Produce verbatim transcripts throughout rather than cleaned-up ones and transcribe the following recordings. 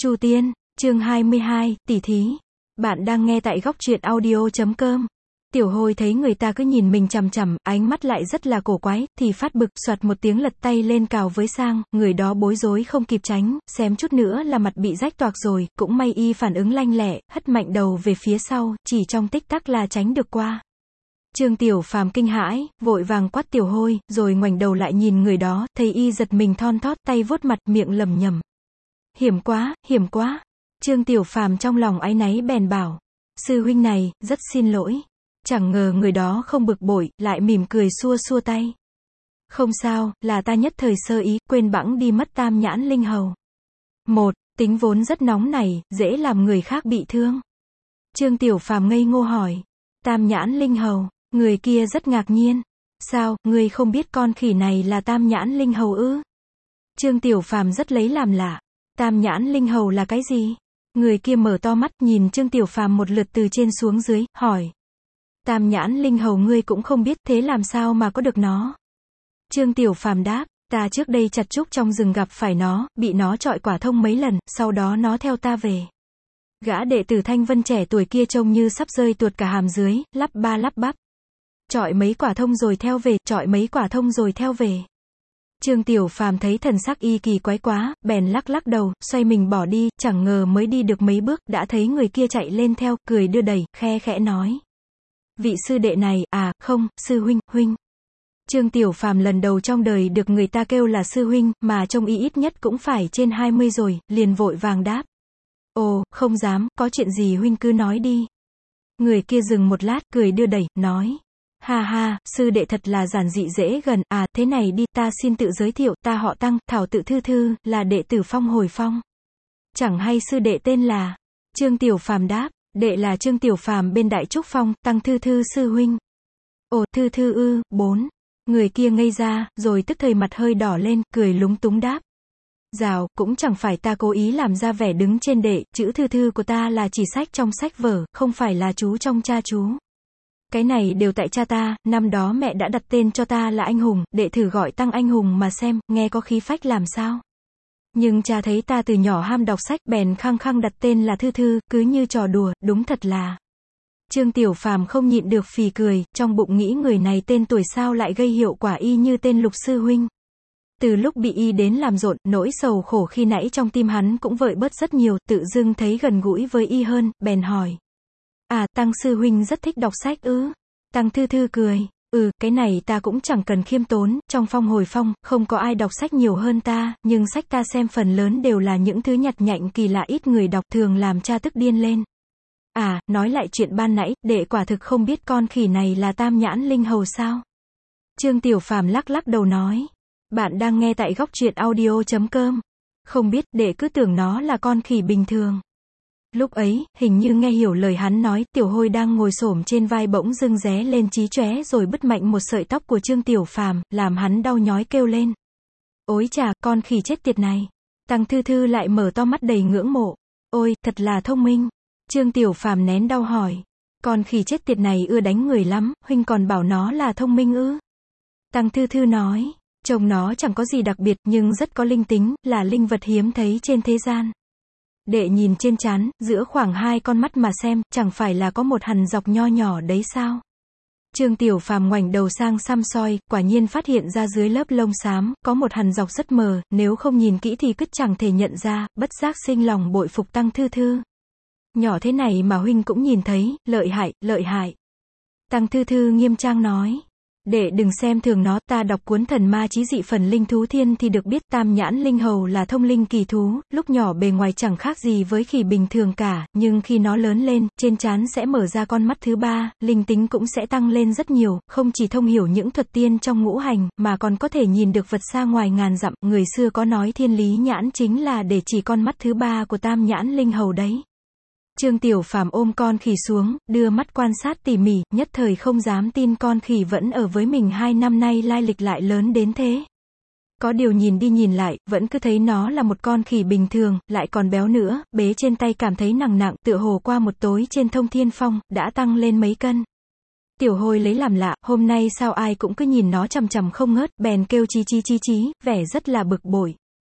Chu Tiên, chương hai mươi hai, tỷ thí. Bạn đang nghe tại góc truyện audio chấm com. Tiểu Hôi thấy người ta cứ nhìn mình chằm chằm, ánh mắt lại rất là cổ quái, thì phát bực, soạt một tiếng lật tay lên cào với sang, người đó bối rối không kịp tránh, xém chút nữa là mặt bị rách toạc rồi, cũng may y phản ứng lanh lẹ, hất mạnh đầu về phía sau, chỉ trong tích tắc là tránh được qua. Trương Tiểu Phàm kinh hãi, vội vàng quát Tiểu Hôi, rồi ngoảnh đầu lại nhìn người đó, thấy y giật mình thon thót, tay vuốt mặt, miệng lẩm nhẩm. Hiểm quá, hiểm quá. Trương Tiểu Phàm trong lòng áy náy bèn bảo. Sư huynh này, rất xin lỗi. Chẳng ngờ người đó không bực bội, lại mỉm cười xua xua tay. Không sao, là ta nhất thời sơ ý, quên bẵng đi mất Tam Nhãn Linh Hầu. Một, tính vốn rất nóng này, dễ làm người khác bị thương. Trương Tiểu Phàm ngây ngô hỏi. Tam Nhãn Linh Hầu, người kia rất ngạc nhiên. Sao, ngươi không biết con khỉ này là Tam Nhãn Linh Hầu ư? Trương Tiểu Phàm rất lấy làm lạ. Tam Nhãn Linh Hầu là cái gì? Người kia mở to mắt nhìn Trương Tiểu Phàm một lượt từ trên xuống dưới, hỏi. Tam Nhãn Linh Hầu ngươi cũng không biết, thế làm sao mà có được nó? Trương Tiểu Phàm đáp, ta trước đây chặt trúc trong rừng gặp phải nó, bị nó trọi quả thông mấy lần, sau đó nó theo ta về. Gã đệ tử Thanh Vân trẻ tuổi kia trông như sắp rơi tuột cả hàm dưới, lắp ba lắp bắp. Trọi mấy quả thông rồi theo về, trọi mấy quả thông rồi theo về. Trương Tiểu Phàm thấy thần sắc y kỳ quái quá, bèn lắc lắc đầu, xoay mình bỏ đi, chẳng ngờ mới đi được mấy bước, đã thấy người kia chạy lên theo, cười đưa đẩy, khe khẽ nói. Vị sư đệ này, à, không, sư huynh, huynh. Trương Tiểu Phàm lần đầu trong đời được người ta kêu là sư huynh, mà trông y ít nhất cũng phải trên hai mươi rồi, liền vội vàng đáp. Ồ, không dám, có chuyện gì huynh cứ nói đi. Người kia dừng một lát, cười đưa đẩy, nói. Ha ha, sư đệ thật là giản dị dễ gần, à, thế này đi, ta xin tự giới thiệu, ta họ Tăng, Thảo tự Thư Thư, là đệ tử Phong Hồi Phong. Chẳng hay sư đệ tên là? Trương Tiểu Phàm đáp, đệ là Trương Tiểu Phàm bên Đại Trúc Phong, Tăng Thư Thư sư huynh. Ồ, Thư Thư ư, bốn. Người kia ngây ra, rồi tức thời mặt hơi đỏ lên, cười lúng túng đáp. Dào, cũng chẳng phải ta cố ý làm ra vẻ đứng trên đệ, chữ Thư Thư của ta là chỉ sách trong sách vở, không phải là chú trong cha chú. Cái này đều tại cha ta, năm đó mẹ đã đặt tên cho ta là Anh Hùng, đệ thử gọi Tăng Anh Hùng mà xem, nghe có khí phách làm sao. Nhưng cha thấy ta từ nhỏ ham đọc sách, bèn khăng khăng đặt tên là Thư Thư, cứ như trò đùa, đúng thật là. Trương Tiểu Phàm không nhịn được phì cười, trong bụng nghĩ người này tên tuổi sao lại gây hiệu quả y như tên Lục sư huynh. Từ lúc bị y đến làm rộn, nỗi sầu khổ khi nãy trong tim hắn cũng vợi bớt rất nhiều, tự dưng thấy gần gũi với y hơn, bèn hỏi. À, Tăng sư huynh rất thích đọc sách ư? Tăng Thư Thư cười, ừ, cái này ta cũng chẳng cần khiêm tốn, trong Phong Hồi Phong, không có ai đọc sách nhiều hơn ta, nhưng sách ta xem phần lớn đều là những thứ nhặt nhạnh kỳ lạ ít người đọc, thường làm cha tức điên lên. À, nói lại chuyện ban nãy, đệ quả thực không biết con khỉ này là Tam Nhãn Linh Hầu sao? Trương Tiểu Phàm lắc lắc đầu nói. Bạn đang nghe tại góc truyện audio chấm com. Không biết, đệ cứ tưởng nó là con khỉ bình thường. Lúc ấy, hình như nghe hiểu lời hắn nói, Tiểu Hôi đang ngồi xổm trên vai bỗng dưng ré lên chí chóe rồi bứt mạnh một sợi tóc của Trương Tiểu Phàm, làm hắn đau nhói kêu lên. Ối chà, con khỉ chết tiệt này. Tăng Thư Thư lại mở to mắt đầy ngưỡng mộ. Ôi, thật là thông minh. Trương Tiểu Phàm nén đau hỏi. Con khỉ chết tiệt này ưa đánh người lắm, huynh còn bảo nó là thông minh ư? Tăng Thư Thư nói. Trông nó chẳng có gì đặc biệt, nhưng rất có linh tính, là linh vật hiếm thấy trên thế gian. Đệ nhìn trên trán, giữa khoảng hai con mắt mà xem, chẳng phải là có một hằn dọc nho nhỏ đấy sao? Trương Tiểu Phàm ngoảnh đầu sang xăm soi, quả nhiên phát hiện ra dưới lớp lông xám, có một hằn dọc rất mờ, nếu không nhìn kỹ thì cứ chẳng thể nhận ra, bất giác sinh lòng bội phục Tăng Thư Thư. Nhỏ thế này mà huynh cũng nhìn thấy, lợi hại, lợi hại. Tăng Thư Thư nghiêm trang nói. Đệ đừng xem thường nó, ta đọc cuốn Thần Ma Chí Dị Phần Linh Thú Thiên thì được biết Tam Nhãn Linh Hầu là thông linh kỳ thú, lúc nhỏ bề ngoài chẳng khác gì với khỉ bình thường cả, nhưng khi nó lớn lên, trên trán sẽ mở ra con mắt thứ ba, linh tính cũng sẽ tăng lên rất nhiều, không chỉ thông hiểu những thuật tiên trong ngũ hành, mà còn có thể nhìn được vật xa ngoài ngàn dặm, người xưa có nói thiên lý nhãn chính là để chỉ con mắt thứ ba của Tam Nhãn Linh Hầu đấy. Trương Tiểu Phàm ôm con khỉ xuống, đưa mắt quan sát tỉ mỉ, nhất thời không dám tin con khỉ vẫn ở với mình hai năm nay lai lịch lại lớn đến thế. Có điều nhìn đi nhìn lại, vẫn cứ thấy nó là một con khỉ bình thường, lại còn béo nữa, bế trên tay cảm thấy nặng nặng, tựa hồ qua một tối trên Thông Thiên Phong, đã tăng lên mấy cân. Tiểu Hôi lấy làm lạ, hôm nay sao ai cũng cứ nhìn nó chằm chằm không ngớt, bèn kêu chí chí chí chí, vẻ rất là bực bội.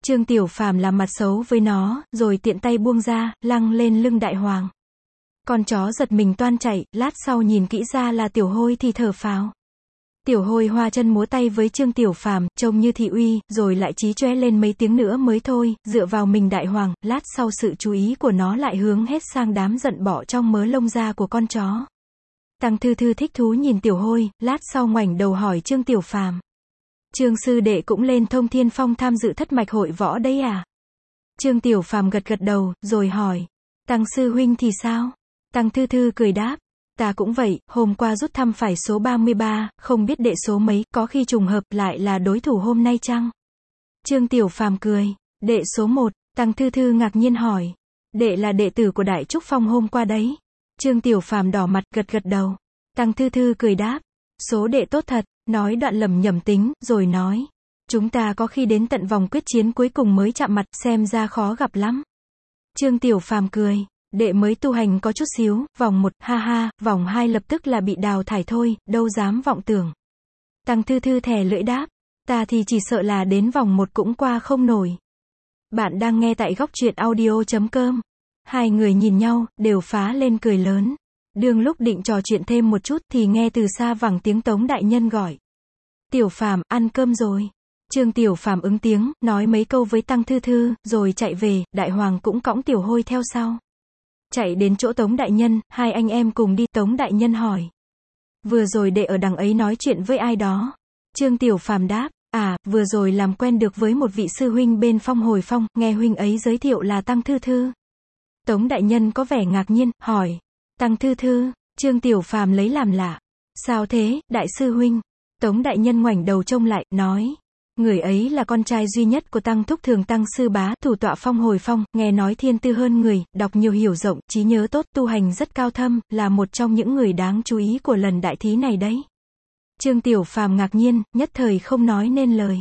Trương Tiểu Phàm làm mặt xấu với nó, rồi tiện tay buông ra, lăng lên lưng Đại Hoàng. Con chó giật mình toan chạy, lát sau nhìn kỹ ra là Tiểu Hôi thì thở phào. Tiểu Hôi hoa chân múa tay với Trương Tiểu Phàm, trông như thị uy, rồi lại chí chóe lên mấy tiếng nữa mới thôi, dựa vào mình Đại Hoàng, lát sau sự chú ý của nó lại hướng hết sang đám giận bọ trong mớ lông da của con chó. Tăng Thư Thư thích thú nhìn Tiểu Hôi, lát sau ngoảnh đầu hỏi Trương Tiểu Phàm. Trương sư đệ cũng lên Thông Thiên Phong tham dự thất mạch hội võ đấy à? Trương Tiểu Phàm gật gật đầu, rồi hỏi. Tăng sư huynh thì sao? Tăng Thư Thư cười đáp. Ta cũng vậy, hôm qua rút thăm phải số ba mươi ba, không biết đệ số mấy, có khi trùng hợp lại là đối thủ hôm nay chăng? Trương Tiểu Phàm cười. Đệ số một, Tăng Thư Thư ngạc nhiên hỏi. Đệ là đệ tử của Đại Trúc Phong hôm qua đấy. Trương Tiểu Phàm đỏ mặt, gật gật đầu. Tăng Thư Thư cười đáp. Số đệ tốt thật, nói đoạn lẩm nhẩm tính, rồi nói. Chúng ta có khi đến tận vòng quyết chiến cuối cùng mới chạm mặt, xem ra khó gặp lắm. Trương Tiểu Phàm cười. Đệ mới tu hành có chút xíu, vòng một, ha ha, vòng hai lập tức là bị đào thải thôi, đâu dám vọng tưởng. Tăng Thư Thư thè lưỡi đáp. Ta thì chỉ sợ là đến vòng một cũng qua không nổi. Bạn đang nghe tại góc truyện audio chấm com. Hai người nhìn nhau, đều phá lên cười lớn. Đương lúc định trò chuyện thêm một chút thì nghe từ xa vẳng tiếng Tống đại nhân gọi. Tiểu Phàm, ăn cơm rồi. Trương Tiểu Phàm ứng tiếng, nói mấy câu với Tăng Thư Thư, rồi chạy về, Đại Hoàng cũng cõng Tiểu Hôi theo sau. Chạy đến chỗ Tống đại nhân, hai anh em cùng đi. Tống đại nhân hỏi. Vừa rồi đệ ở đằng ấy nói chuyện với ai đó? Trương Tiểu Phàm đáp. À, vừa rồi làm quen được với một vị sư huynh bên Phong Hồi Phong, nghe huynh ấy giới thiệu là Tăng Thư Thư. Tống đại nhân có vẻ ngạc nhiên, hỏi. Tăng Thư Thư? Trương Tiểu Phàm lấy làm lạ. Sao thế, đại sư huynh? Tống đại nhân ngoảnh đầu trông lại, nói. Người ấy là con trai duy nhất của Tăng Thúc Thường Tăng Sư Bá, thủ tọa Phong Hồi Phong, nghe nói thiên tư hơn người, đọc nhiều hiểu rộng, trí nhớ tốt, tu hành rất cao thâm, là một trong những người đáng chú ý của lần đại thí này đấy. Trương Tiểu Phàm ngạc nhiên, nhất thời không nói nên lời.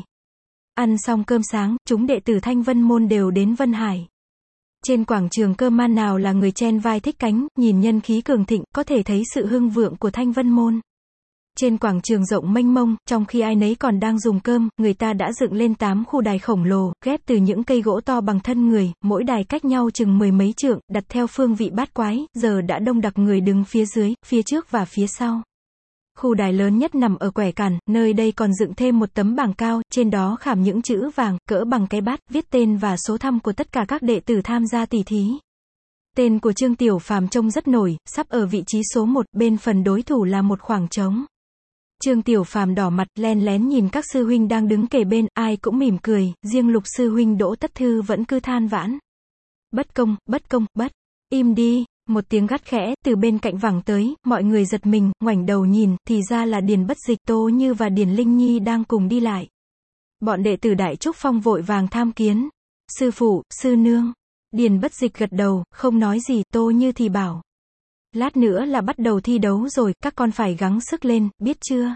Ăn xong cơm sáng, chúng đệ tử Thanh Vân Môn đều đến Vân Hải. Trên quảng trường Cơ Man nào là người chen vai thích cánh, nhìn nhân khí cường thịnh, có thể thấy sự hưng vượng của Thanh Vân Môn. Trên quảng trường rộng mênh mông, trong khi ai nấy còn đang dùng cơm, người ta đã dựng lên tám khu đài khổng lồ, ghép từ những cây gỗ to bằng thân người, mỗi đài cách nhau chừng mười mấy trượng, đặt theo phương vị bát quái, giờ đã đông đặc người đứng phía dưới, phía trước và phía sau. Khu đài lớn nhất nằm ở quẻ cản, nơi đây còn dựng thêm một tấm bảng cao, trên đó khảm những chữ vàng, cỡ bằng cái bát, viết tên và số thăm của tất cả các đệ tử tham gia tỷ thí. Tên của Trương Tiểu Phàm trông rất nổi, sắp ở vị trí số một, bên phần đối thủ là một khoảng trống. Trương Tiểu Phàm đỏ mặt, len lén nhìn các sư huynh đang đứng kề bên, ai cũng mỉm cười, riêng Lục sư huynh Đỗ Tất Thư vẫn cứ than vãn. Bất công, bất công, bất. Im đi. Một tiếng gắt khẽ, từ bên cạnh vẳng tới, mọi người giật mình, ngoảnh đầu nhìn, thì ra là Điền Bất Dịch, Tô Như và Điền Linh Nhi đang cùng đi lại. Bọn đệ tử Đại Trúc Phong vội vàng tham kiến. Sư phụ, sư nương. Điền Bất Dịch gật đầu, không nói gì, Tô Như thì bảo. Lát nữa là bắt đầu thi đấu rồi, các con phải gắng sức lên, biết chưa?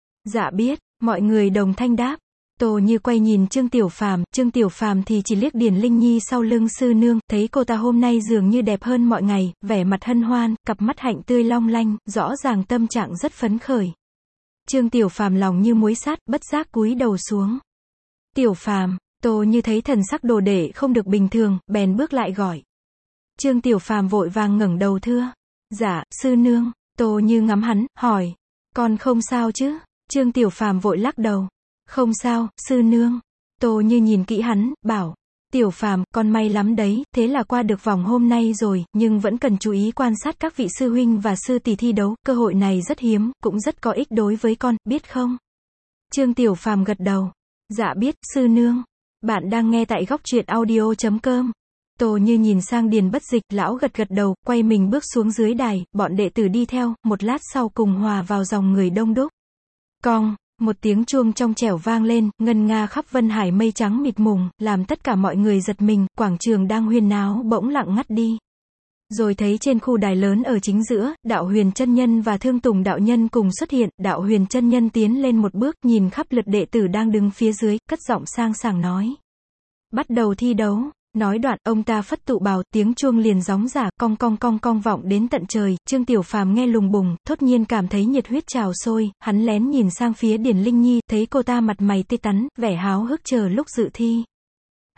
Dạ biết, mọi người đồng thanh đáp. Tô Như quay nhìn Trương Tiểu Phàm, Trương Tiểu Phàm thì chỉ liếc Điền Linh Nhi sau lưng sư nương, thấy cô ta hôm nay dường như đẹp hơn mọi ngày, vẻ mặt hân hoan, cặp mắt hạnh tươi long lanh, rõ ràng tâm trạng rất phấn khởi. Trương Tiểu Phàm lòng như muối sát, bất giác cúi đầu xuống. Tiểu Phàm, Tô Như thấy thần sắc đồ đệ không được bình thường, bèn bước lại gọi. Trương Tiểu Phàm vội vàng ngẩng đầu thưa. Dạ, sư nương. Tô Như ngắm hắn, hỏi. Con không sao chứ? Trương Tiểu Phàm vội lắc đầu. Không sao, sư nương. Tô Như nhìn kỹ hắn, bảo. Tiểu Phàm, con may lắm đấy, thế là qua được vòng hôm nay rồi, nhưng vẫn cần chú ý quan sát các vị sư huynh và sư tỷ thi đấu, cơ hội này rất hiếm, cũng rất có ích đối với con, biết không? Trương Tiểu Phàm gật đầu. Dạ biết, sư nương. Bạn đang nghe tại góc truyện audio chấm com. Tô Như nhìn sang Điền Bất Dịch, lão gật gật đầu, quay mình bước xuống dưới đài, bọn đệ tử đi theo, một lát sau cùng hòa vào dòng người đông đúc. Cong, một tiếng chuông trong trẻo vang lên, ngân nga khắp Vân Hải mây trắng mịt mùng, làm tất cả mọi người giật mình, quảng trường đang huyên náo bỗng lặng ngắt đi. Rồi thấy trên khu đài lớn ở chính giữa, Đạo Huyền chân nhân và Thương Tùng đạo nhân cùng xuất hiện, Đạo Huyền chân nhân tiến lên một bước, nhìn khắp lượt đệ tử đang đứng phía dưới, cất giọng sang sảng nói. Bắt đầu thi đấu. Nói đoạn, ông ta phất tụ bào, tiếng chuông liền gióng giả, cong cong cong cong vọng đến tận trời, Trương Tiểu Phàm nghe lùng bùng, thốt nhiên cảm thấy nhiệt huyết trào sôi, hắn lén nhìn sang phía Điền Linh Nhi, thấy cô ta mặt mày tươi tắn, vẻ háo hức chờ lúc dự thi.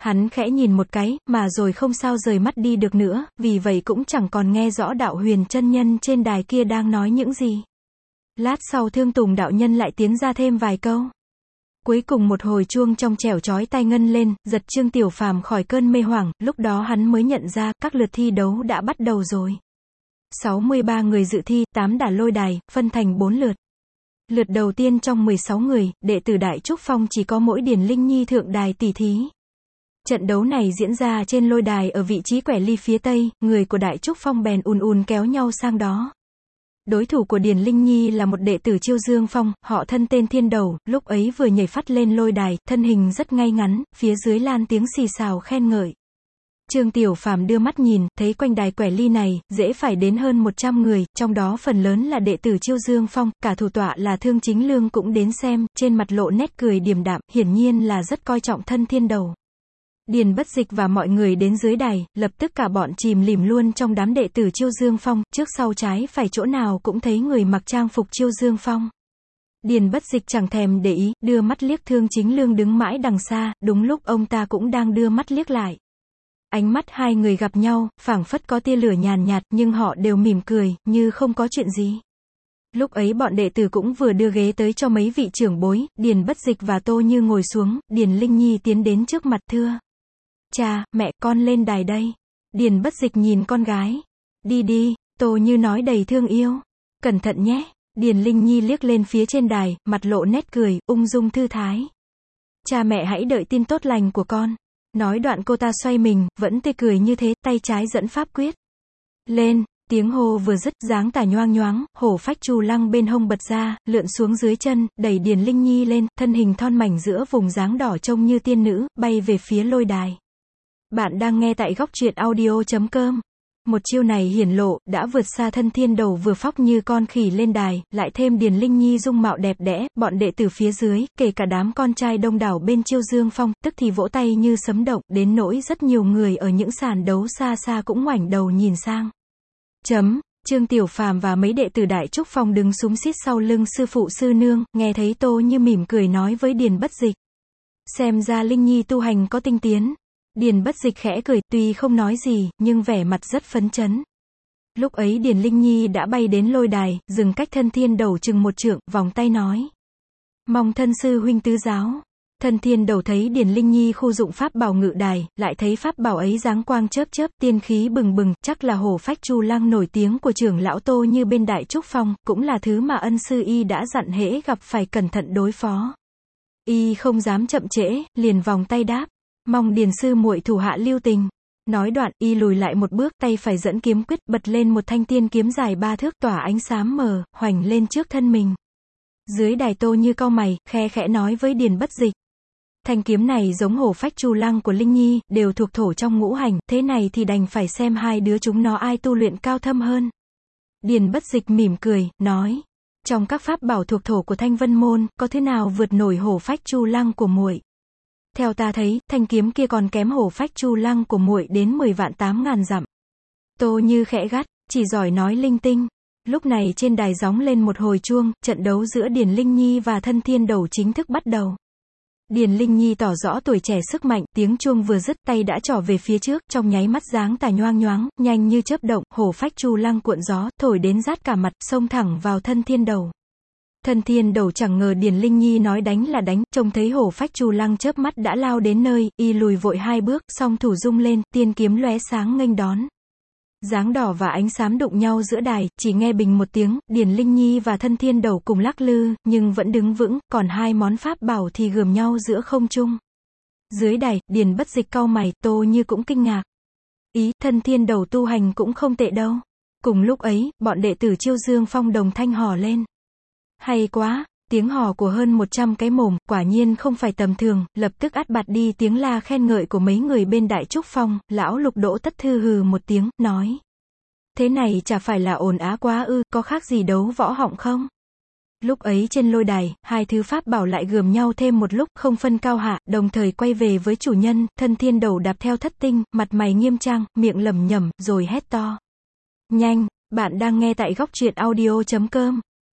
Hắn khẽ nhìn một cái, mà rồi không sao rời mắt đi được nữa, vì vậy cũng chẳng còn nghe rõ đạo huyền chân nhân trên đài kia đang nói những gì. Lát sau Thương Tùng đạo nhân lại tiến ra thêm vài câu. Cuối cùng một hồi chuông trong trẻo chói tai ngân lên, giật Trương Tiểu Phàm khỏi cơn mê hoảng, lúc đó hắn mới nhận ra, các lượt thi đấu đã bắt đầu rồi. sáu mươi ba người dự thi, tám đả lôi đài, phân thành bốn lượt. Lượt đầu tiên trong mười sáu người, đệ tử Đại Trúc Phong chỉ có mỗi Điền Linh Nhi thượng đài tỷ thí. Trận đấu này diễn ra trên lôi đài ở vị trí quẻ ly phía tây, người của Đại Trúc Phong bèn ùn ùn kéo nhau sang đó. Đối thủ của Điền Linh Nhi là một đệ tử Chiêu Dương Phong, họ thân tên Thiên Đầu, lúc ấy vừa nhảy phát lên lôi đài, thân hình rất ngay ngắn, phía dưới lan tiếng xì xào khen ngợi. Trương Tiểu Phàm đưa mắt nhìn, thấy quanh đài quẻ ly này, dễ phải đến hơn một trăm người, trong đó phần lớn là đệ tử Chiêu Dương Phong, cả thủ tọa là Thương Chính Lương cũng đến xem, trên mặt lộ nét cười điềm đạm, hiển nhiên là rất coi trọng thân Thiên Đầu. Điền Bất Dịch và mọi người đến dưới đài, lập tức cả bọn chìm lìm luôn trong đám đệ tử Chiêu Dương Phong, trước sau trái phải chỗ nào cũng thấy người mặc trang phục Chiêu Dương Phong. Điền Bất Dịch chẳng thèm để ý, đưa mắt liếc Thương Chính Lương đứng mãi đằng xa, đúng lúc ông ta cũng đang đưa mắt liếc lại. Ánh mắt hai người gặp nhau, phảng phất có tia lửa nhàn nhạt, nhưng họ đều mỉm cười, như không có chuyện gì. Lúc ấy bọn đệ tử cũng vừa đưa ghế tới cho mấy vị trưởng bối, Điền Bất Dịch và Tô Như ngồi xuống, Điền Linh Nhi tiến đến trước mặt thưa. Cha, mẹ, con lên đài đây. Điền Bất Dịch nhìn con gái. Đi đi, Tô Như nói đầy thương yêu. Cẩn thận nhé. Điền Linh Nhi liếc lên phía trên đài, mặt lộ nét cười, ung dung thư thái. Cha mẹ hãy đợi tin tốt lành của con. Nói đoạn cô ta xoay mình, vẫn tươi cười như thế, tay trái dẫn pháp quyết. Lên, tiếng hô vừa dứt, dáng tà nhoang nhoáng, hổ phách chu lăng bên hông bật ra, lượn xuống dưới chân, đẩy Điền Linh Nhi lên, thân hình thon mảnh giữa vùng dáng đỏ trông như tiên nữ, bay về phía lôi đài. Bạn đang nghe tại góc truyện audio chấm com. Một chiêu này hiển lộ, đã vượt xa thân Thiên Đầu vừa phóc như con khỉ lên đài, lại thêm Điền Linh Nhi dung mạo đẹp đẽ, bọn đệ tử phía dưới, kể cả đám con trai đông đảo bên Chiêu Dương Phong, tức thì vỗ tay như sấm động, đến nỗi rất nhiều người ở những sàn đấu xa xa cũng ngoảnh đầu nhìn sang. Chấm, Trương Tiểu Phàm và mấy đệ tử Đại Trúc Phong đứng xúm xít sau lưng sư phụ sư nương, nghe thấy Tô Như mỉm cười nói với Điền Bất Dịch. Xem ra Linh Nhi tu hành có tinh tiến. Điền Bất Dịch khẽ cười, tuy không nói gì, nhưng vẻ mặt rất phấn chấn. Lúc ấy Điền Linh Nhi đã bay đến lôi đài, dừng cách thân Thiên Đầu chừng một trượng, vòng tay nói. Mong thân sư huynh tứ giáo. Thân Thiên Đầu thấy Điền Linh Nhi khu dụng pháp bảo ngự đài, lại thấy pháp bảo ấy dáng quang chớp chớp, tiên khí bừng bừng, chắc là hổ phách chu lăng nổi tiếng của trưởng lão Tô Như bên Đại Trúc Phong, cũng là thứ mà ân sư y đã dặn hễ gặp phải cẩn thận đối phó. Y không dám chậm trễ, liền vòng tay đáp. Mong Điền sư muội thủ hạ lưu tình. Nói đoạn, y lùi lại một bước, tay phải dẫn kiếm quyết, bật lên một thanh tiên kiếm dài ba thước tỏa ánh xám mờ, hoành lên trước thân mình. Dưới đài Tô Như cau mày, khe khẽ nói với Điền Bất Dịch. Thanh kiếm này giống hổ phách chu lăng của Linh Nhi, đều thuộc thổ trong ngũ hành, thế này thì đành phải xem hai đứa chúng nó ai tu luyện cao thâm hơn. Điền Bất Dịch mỉm cười, nói. Trong các pháp bảo thuộc thổ của Thanh Vân Môn, có thứ nào vượt nổi hổ phách chu lăng của muội? Theo ta thấy, thanh kiếm kia còn kém hổ phách chu lăng của muội đến mười vạn tám ngàn dặm. Tô Như khẽ gắt, chỉ giỏi nói linh tinh. Lúc này trên đài gióng lên một hồi chuông, trận đấu giữa Điền Linh Nhi và thân Thiên Đầu chính thức bắt đầu. Điền Linh Nhi tỏ rõ tuổi trẻ sức mạnh, tiếng chuông vừa dứt, tay đã trỏ về phía trước, trong nháy mắt dáng tà nhoang nhoáng, nhanh như chớp động, hổ phách chu lăng cuộn gió, thổi đến rát cả mặt, xông thẳng vào thân Thiên Đầu. Thân Thiên Đầu chẳng ngờ Điền Linh Nhi nói đánh là đánh, trông thấy hổ phách chu lăng chớp mắt đã lao đến nơi, y lùi vội hai bước, song thủ rung lên, tiên kiếm lóe sáng nghênh đón. Dáng đỏ và ánh xám đụng nhau giữa đài, chỉ nghe bình một tiếng, Điền Linh Nhi và thân Thiên Đầu cùng lắc lư, nhưng vẫn đứng vững, còn hai món pháp bảo thì gườm nhau giữa không trung. Dưới đài, Điền Bất Dịch cau mày, Tô Như cũng kinh ngạc. Ý, thân Thiên Đầu tu hành cũng không tệ đâu. Cùng lúc ấy, bọn đệ tử Chiêu Dương Phong đồng thanh hò lên. Hay quá, tiếng hò của hơn một trăm cái mồm, quả nhiên không phải tầm thường, lập tức át bạt đi tiếng la khen ngợi của mấy người bên Đại Trúc Phong, lão Lục Đỗ Tất Thư hừ một tiếng, nói. Thế này chả phải là ồn á quá ư, có khác gì đấu võ họng không? Lúc ấy trên lôi đài, hai thứ pháp bảo lại gườm nhau thêm một lúc, không phân cao hạ, đồng thời quay về với chủ nhân, thân Thiên Đầu đạp theo thất tinh, mặt mày nghiêm trang, miệng lẩm nhẩm, rồi hét to. Nhanh, bạn đang nghe tại góc truyện audio chấm com.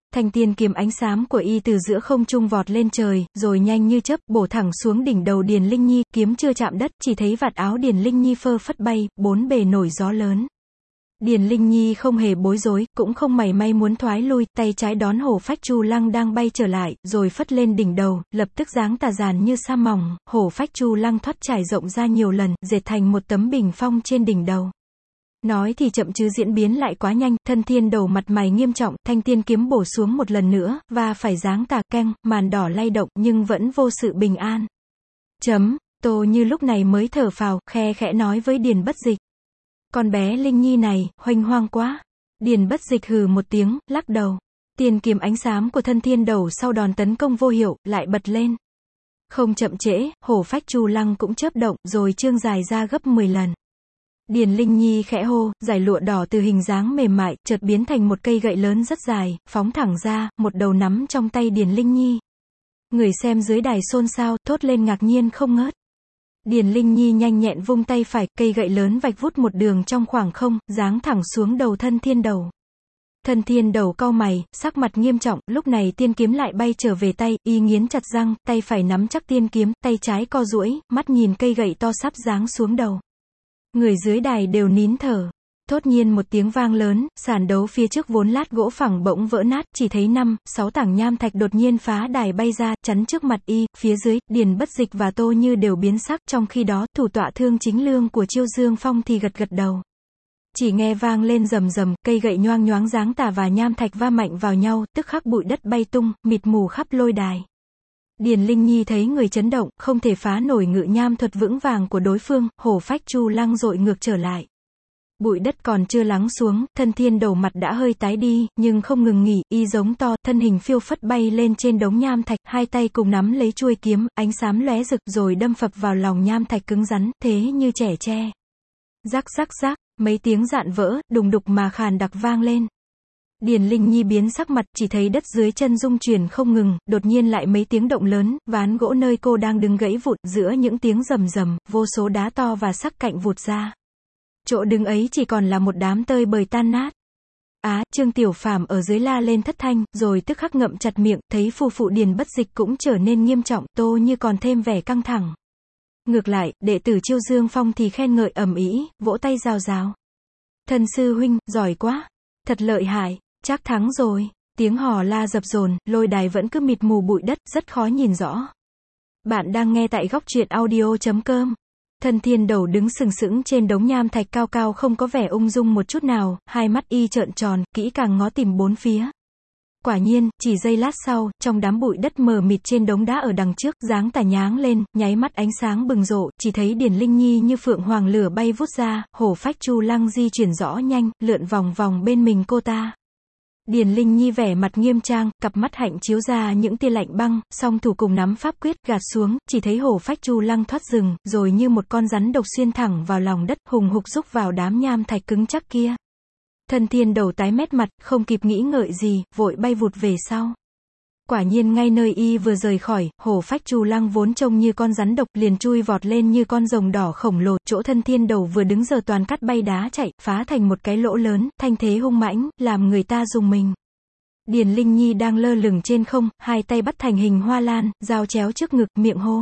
thanh tiên kiếm ánh xám của y từ giữa không trung vọt lên trời, rồi nhanh như chớp, bổ thẳng xuống đỉnh đầu Điền Linh Nhi, kiếm chưa chạm đất, chỉ thấy vạt áo Điền Linh Nhi phơ phất bay, bốn bề nổi gió lớn. Điền Linh Nhi không hề bối rối, cũng không mảy may muốn thoái lui, tay trái đón hổ phách chu lăng đang bay trở lại, rồi phất lên đỉnh đầu, lập tức dáng tà giàn như sa mỏng, hổ phách chu lăng thoát trải rộng ra nhiều lần, dệt thành một tấm bình phong trên đỉnh đầu. Nói thì chậm chứ diễn biến lại quá nhanh, Thân Thiên Đầu mặt mày nghiêm trọng, thanh tiên kiếm bổ xuống một lần nữa, và phải dáng tà keng, màn đỏ lay động, nhưng vẫn vô sự bình an. Chấm, Tô Như lúc này mới thở phào, khe khẽ nói với Điền Bất Dịch. Con bé Linh Nhi này, huênh hoang quá. Điền Bất Dịch hừ một tiếng, lắc đầu. Tiên kiếm ánh xám của Thân Thiên Đầu sau đòn tấn công vô hiệu, lại bật lên. Không chậm trễ, hổ phách chu lăng cũng chớp động, rồi trương dài ra gấp mười lần. Điền Linh Nhi khẽ hô, giải lụa đỏ từ hình dáng mềm mại, chợt biến thành một cây gậy lớn rất dài, phóng thẳng ra, một đầu nắm trong tay Điền Linh Nhi. Người xem dưới đài xôn xao, thốt lên ngạc nhiên không ngớt. Điền Linh Nhi nhanh nhẹn vung tay phải, cây gậy lớn vạch vút một đường trong khoảng không, giáng thẳng xuống đầu Thân Thiên Đầu. Thân Thiên Đầu cau mày, sắc mặt nghiêm trọng, lúc này tiên kiếm lại bay trở về tay, y nghiến chặt răng, tay phải nắm chắc tiên kiếm, tay trái co duỗi, mắt nhìn cây gậy to sắp giáng xuống đầu. Người dưới đài đều nín thở. Thốt nhiên một tiếng vang lớn, sàn đấu phía trước vốn lát gỗ phẳng bỗng vỡ nát, chỉ thấy năm, sáu tảng nham thạch đột nhiên phá đài bay ra, chắn trước mặt y, phía dưới, Điền Bất Dịch và Tô Như đều biến sắc, trong khi đó, thủ tọa Thương Chính Lương của Chiêu Dương Phong thì gật gật đầu. Chỉ nghe vang lên rầm rầm, cây gậy nhoang nhoáng dáng tà và nham thạch va mạnh vào nhau, tức khắc bụi đất bay tung, mịt mù khắp lôi đài. Điền Linh Nhi thấy người chấn động, không thể phá nổi ngự nham thuật vững vàng của đối phương, hổ phách chu lăng dội ngược trở lại. Bụi đất còn chưa lắng xuống, Thân Thiên Đầu mặt đã hơi tái đi, nhưng không ngừng nghỉ, y giống to, thân hình phiêu phất bay lên trên đống nham thạch, hai tay cùng nắm lấy chuôi kiếm, ánh xám lóe rực rồi đâm phập vào lòng nham thạch cứng rắn, thế như trẻ tre. Rắc rắc rắc, mấy tiếng dạn vỡ, đùng đục mà khàn đặc vang lên. Điền Linh Nhi biến sắc mặt, chỉ thấy đất dưới chân rung chuyển không ngừng, đột nhiên lại mấy tiếng động lớn, ván gỗ nơi cô đang đứng gãy vụn, giữa những tiếng rầm rầm, vô số đá to và sắc cạnh vụt ra. Chỗ đứng ấy chỉ còn là một đám tơi bời tan nát. Á, Trương Tiểu Phàm ở dưới la lên thất thanh, rồi tức khắc ngậm chặt miệng, thấy phù phụ Điền Bất Dịch cũng trở nên nghiêm trọng, Tô Như còn thêm vẻ căng thẳng. Ngược lại, đệ tử Chiêu Dương Phong thì khen ngợi ầm ĩ, vỗ tay rào rào. Thân sư huynh, giỏi quá, thật lợi hại, chắc thắng rồi. Tiếng hò la dập dồn, lôi đài vẫn cứ mịt mù bụi đất, rất khó nhìn rõ. Bạn đang nghe tại góc truyện audio chấm com. Thân Thiên Đầu đứng sừng sững trên đống nham thạch cao cao không có vẻ ung dung một chút nào, hai mắt y trợn tròn, kỹ càng ngó tìm bốn phía. Quả nhiên, chỉ giây lát sau, trong đám bụi đất mờ mịt trên đống đá ở đằng trước, dáng tà nháng lên, nháy mắt ánh sáng bừng rộ, chỉ thấy Điền Linh Nhi như phượng hoàng lửa bay vút ra, hổ phách chu lăng di chuyển rõ nhanh, lượn vòng vòng bên mình cô ta. Điền Linh Nhi vẻ mặt nghiêm trang, cặp mắt hạnh chiếu ra những tia lạnh băng, song thủ cùng nắm pháp quyết gạt xuống, chỉ thấy hổ phách chu lăng thoát rừng, rồi như một con rắn độc xuyên thẳng vào lòng đất, hùng hục rúc vào đám nham thạch cứng chắc kia. Thân Thiên Đầu tái mét mặt, không kịp nghĩ ngợi gì, vội bay vụt về sau. Quả nhiên ngay nơi y vừa rời khỏi, hổ phách chu lăng vốn trông như con rắn độc, liền chui vọt lên như con rồng đỏ khổng lồ, chỗ Thân Thiên Đầu vừa đứng giờ toàn cắt bay đá chạy, phá thành một cái lỗ lớn, thanh thế hung mãnh, làm người ta rùng mình. Điền Linh Nhi đang lơ lửng trên không, hai tay bắt thành hình hoa lan, dao chéo trước ngực, miệng hô.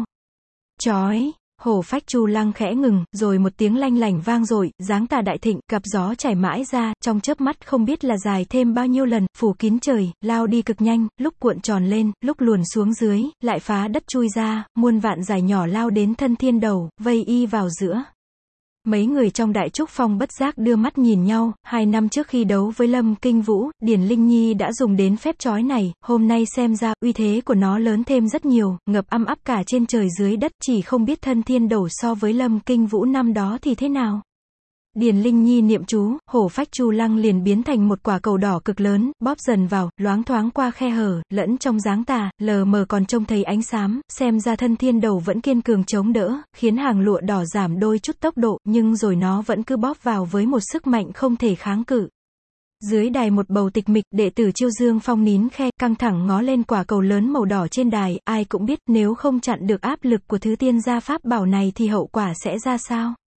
Chói! Hổ phách chu lăng khẽ ngừng, rồi một tiếng lanh lảnh vang dội, dáng tà đại thịnh, cặp gió chảy mãi ra, trong chớp mắt không biết là dài thêm bao nhiêu lần, phủ kín trời, lao đi cực nhanh, lúc cuộn tròn lên, lúc luồn xuống dưới, lại phá đất chui ra, muôn vạn dải nhỏ lao đến Thân Thiên Đầu, vây y vào giữa. Mấy người trong Đại Trúc Phong bất giác đưa mắt nhìn nhau, hai năm trước khi đấu với Lâm Kinh Vũ, Điền Linh Nhi đã dùng đến phép trói này, hôm nay xem ra, uy thế của nó lớn thêm rất nhiều, ngập âm áp cả trên trời dưới đất, chỉ không biết Thân Thiên Đầu so với Lâm Kinh Vũ năm đó thì thế nào. Điền Linh Nhi niệm chú, hổ phách chu lăng liền biến thành một quả cầu đỏ cực lớn, bóp dần vào, loáng thoáng qua khe hở, lẫn trong dáng tà, lờ mờ còn trông thấy ánh xám, xem ra Thân Thiên Đầu vẫn kiên cường chống đỡ, khiến hàng lụa đỏ giảm đôi chút tốc độ, nhưng rồi nó vẫn cứ bóp vào với một sức mạnh không thể kháng cự. Dưới đài một bầu tịch mịch, đệ tử Chiêu Dương Phong nín khe, căng thẳng ngó lên quả cầu lớn màu đỏ trên đài, ai cũng biết nếu không chặn được áp lực của thứ tiên gia pháp bảo này thì hậu quả sẽ ra sao.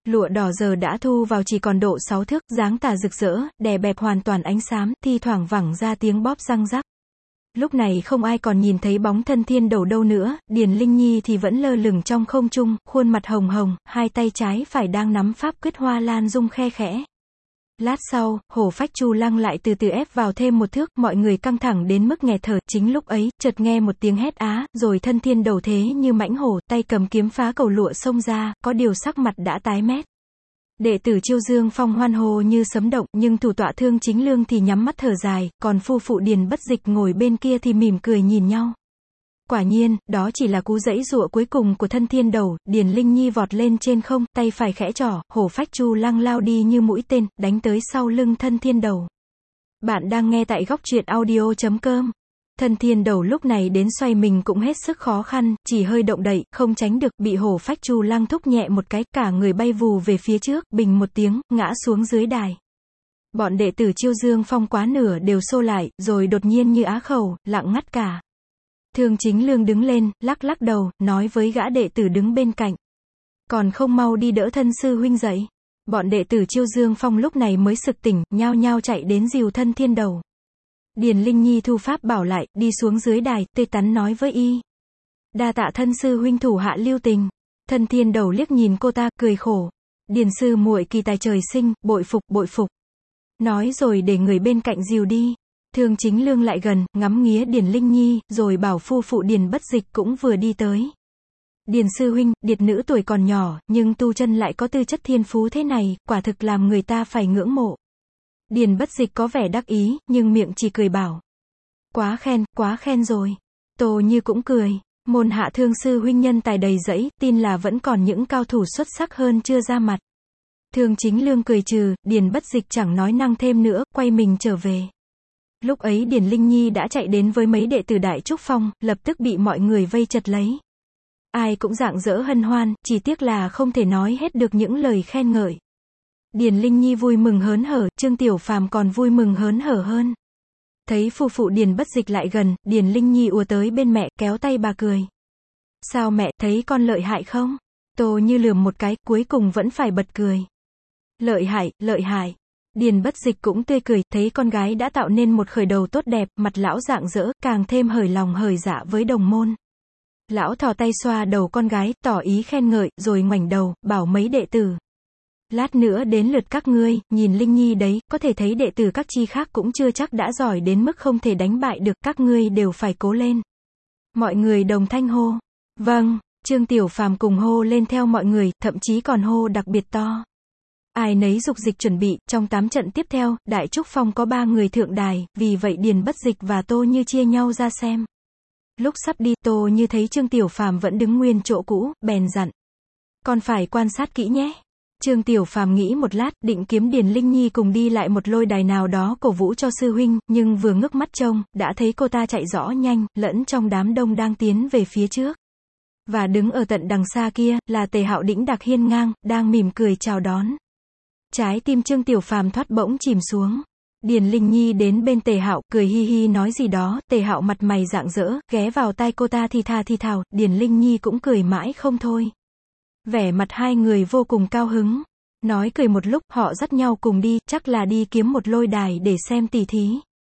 Lụa đỏ giờ đã thu vào chỉ còn độ sáu thước, dáng tà rực rỡ, đè bẹp hoàn toàn ánh xám, thi thoảng vẳng ra tiếng bóp răng rắc. Lúc này không ai còn nhìn thấy bóng Thân Thiên Đầu đâu nữa, Điền Linh Nhi thì vẫn lơ lửng trong không trung, khuôn mặt hồng hồng, hai tay trái phải đang nắm pháp quyết hoa lan dung khe khẽ. Lát sau, hổ phách Chu Lăng lại từ từ ép vào thêm một thước, mọi người căng thẳng đến mức nghẹt thở, chính lúc ấy, chợt nghe một tiếng hét á, rồi Thân Thiên Đầu thế như mãnh hổ, tay cầm kiếm phá cầu lụa xông ra, có điều sắc mặt đã tái mét. Đệ tử Chiêu Dương Phong hoan hô như sấm động, nhưng thủ tọa Thương Chính Lương thì nhắm mắt thở dài, còn phu phụ Điền Bất Dịch ngồi bên kia thì mỉm cười nhìn nhau. Quả nhiên, đó chỉ là cú giãy giụa cuối cùng của Thân Thiên Đầu, Điền Linh Nhi vọt lên trên không, tay phải khẽ trỏ, hổ phách Chu Lăng lao đi như mũi tên, đánh tới sau lưng Thân Thiên Đầu. Bạn đang nghe tại góc truyện audio chấm com. Thân Thiên Đầu lúc này đến xoay mình cũng hết sức khó khăn, chỉ hơi động đậy, không tránh được, bị hổ phách Chu Lăng thúc nhẹ một cái, cả người bay vù về phía trước, bình một tiếng, ngã xuống dưới đài. Bọn đệ tử Chiêu Dương Phong quá nửa đều xô lại, rồi đột nhiên như á khẩu, lặng ngắt cả. Thương Chính Lương đứng lên, lắc lắc đầu, nói với gã đệ tử đứng bên cạnh. Còn không mau đi đỡ Thân sư huynh dậy. Bọn đệ tử Chiêu Dương Phong lúc này mới sực tỉnh, nhao nhao chạy đến dìu Thân Thiên Đầu. Điền Linh Nhi thu pháp bảo lại, đi xuống dưới đài, tươi tắn nói với y. Đa tạ Thân sư huynh thủ hạ lưu tình. Thân Thiên Đầu liếc nhìn cô ta, cười khổ. Điền sư muội kỳ tài trời sinh, bội phục, bội phục. Nói rồi để người bên cạnh dìu đi. Thương Chính Lương lại gần, ngắm nghía Điền Linh Nhi, rồi bảo phu phụ Điền Bất Dịch cũng vừa đi tới. Điền sư huynh, điệt nữ tuổi còn nhỏ, nhưng tu chân lại có tư chất thiên phú thế này, quả thực làm người ta phải ngưỡng mộ. Điền Bất Dịch có vẻ đắc ý, nhưng miệng chỉ cười bảo. Quá khen, quá khen rồi. Tô Như cũng cười. Môn hạ Thương sư huynh nhân tài đầy dẫy, tin là vẫn còn những cao thủ xuất sắc hơn chưa ra mặt. Thương Chính Lương cười trừ, Điền Bất Dịch chẳng nói năng thêm nữa, quay mình trở về. Lúc ấy Điền Linh Nhi đã chạy đến với mấy đệ tử Đại Trúc Phong, lập tức bị mọi người vây chật lấy. Ai cũng rạng rỡ hân hoan, chỉ tiếc là không thể nói hết được những lời khen ngợi. Điền Linh Nhi vui mừng hớn hở, Trương Tiểu Phàm còn vui mừng hớn hở hơn. Thấy phu phụ Điền Bất Dịch lại gần, Điền Linh Nhi ùa tới bên mẹ, kéo tay bà cười. Sao mẹ, thấy con lợi hại không? Tô Như lườm một cái, cuối cùng vẫn phải bật cười. Lợi hại, lợi hại. Điền Bất Dịch cũng tươi cười, thấy con gái đã tạo nên một khởi đầu tốt đẹp, mặt lão rạng rỡ, càng thêm hởi lòng hởi dạ với đồng môn. Lão thò tay xoa đầu con gái, tỏ ý khen ngợi, rồi ngoảnh đầu, bảo mấy đệ tử. Lát nữa đến lượt các ngươi, nhìn Linh Nhi đấy, có thể thấy đệ tử các chi khác cũng chưa chắc đã giỏi đến mức không thể đánh bại được, các ngươi đều phải cố lên. Mọi người đồng thanh hô. Vâng, Trương Tiểu Phàm cùng hô lên theo mọi người, thậm chí còn hô đặc biệt to. Ai nấy dục dịch chuẩn bị, trong tám trận tiếp theo, Đại Trúc Phong có ba người thượng đài, vì vậy Điền Bất Dịch và Tô Như chia nhau ra xem. Lúc sắp đi, Tô Như thấy Trương Tiểu Phàm vẫn đứng nguyên chỗ cũ, bèn dặn. Con phải quan sát kỹ nhé. Trương Tiểu Phàm nghĩ một lát, định kiếm Điền Linh Nhi cùng đi lại một lôi đài nào đó cổ vũ cho sư huynh, nhưng vừa ngước mắt trông, đã thấy cô ta chạy rõ nhanh, lẫn trong đám đông đang tiến về phía trước. Và đứng ở tận đằng xa kia, là Tề Hạo đĩnh đạc hiên ngang, đang mỉm cười chào đón. Trái tim Trương Tiểu Phàm thoát bỗng chìm xuống. Điền Linh Nhi đến bên Tề Hạo, cười hi hi nói gì đó, Tề Hạo mặt mày rạng rỡ, ghé vào tai cô ta thì thà thì thào, Điền Linh Nhi cũng cười mãi không thôi. Vẻ mặt hai người vô cùng cao hứng. Nói cười một lúc, họ dắt nhau cùng đi, chắc là đi kiếm một lôi đài để xem tỉ thí.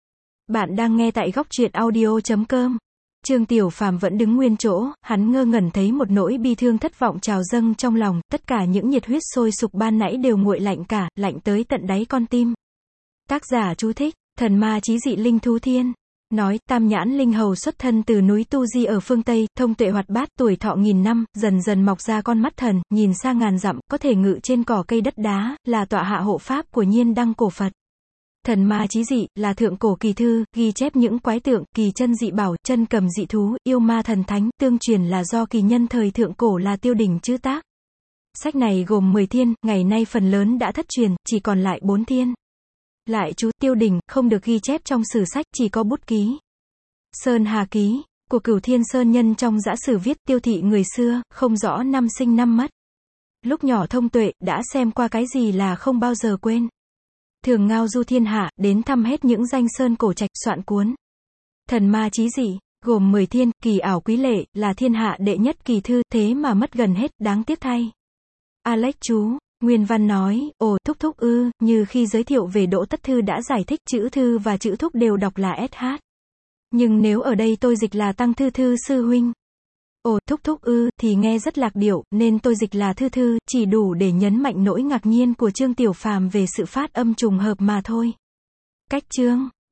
Bạn đang nghe tại góc truyện audio chấm com. Trương Tiểu Phàm vẫn đứng nguyên chỗ, hắn ngơ ngẩn thấy một nỗi bi thương thất vọng trào dâng trong lòng, tất cả những nhiệt huyết sôi sục ban nãy đều nguội lạnh cả, lạnh tới tận đáy con tim. Tác giả chú thích, thần ma chí dị linh thú thiên. Nói, tam nhãn linh hầu xuất thân từ núi Tu Di ở phương Tây, thông tuệ hoạt bát, tuổi thọ nghìn năm, dần dần mọc ra con mắt thần, nhìn xa ngàn dặm, có thể ngự trên cỏ cây đất đá, là tọa hạ hộ pháp của Nhiên Đăng cổ Phật. Thần ma chí dị, là thượng cổ kỳ thư, ghi chép những quái tượng, kỳ chân dị bảo, chân cầm dị thú, yêu ma thần thánh, tương truyền là do kỳ nhân thời thượng cổ là Tiêu Đỉnh chữ tác. Sách này gồm mười thiên, ngày nay phần lớn đã thất truyền, chỉ còn lại bốn thiên. Lại chú, Tiêu Đỉnh, không được ghi chép trong sử sách, chỉ có bút ký. Sơn Hà ký, của Cửu Thiên Sơn Nhân trong giã sử viết tiêu thị người xưa, không rõ năm sinh năm mất. Lúc nhỏ thông tuệ, đã xem qua cái gì là không bao giờ quên. Thường ngao du thiên hạ, đến thăm hết những danh sơn cổ trạch, soạn cuốn. Thần ma chí dị, gồm mười thiên, kỳ ảo quý lệ, là thiên hạ đệ nhất kỳ thư, thế mà mất gần hết, đáng tiếc thay. Alex chú, Nguyên văn nói, ồ, thúc thúc ư, như khi giới thiệu về Đỗ Tất Thư đã giải thích, chữ thư và chữ thúc đều đọc là ét hát. Nhưng nếu ở đây tôi dịch là Tăng Thư Thư sư huynh. Ồ, thúc thúc ư, thì nghe rất lạc điệu, nên tôi dịch là Thư Thư, chỉ đủ để nhấn mạnh nỗi ngạc nhiên của Trương Tiểu Phàm về sự phát âm trùng hợp mà thôi. Cách chương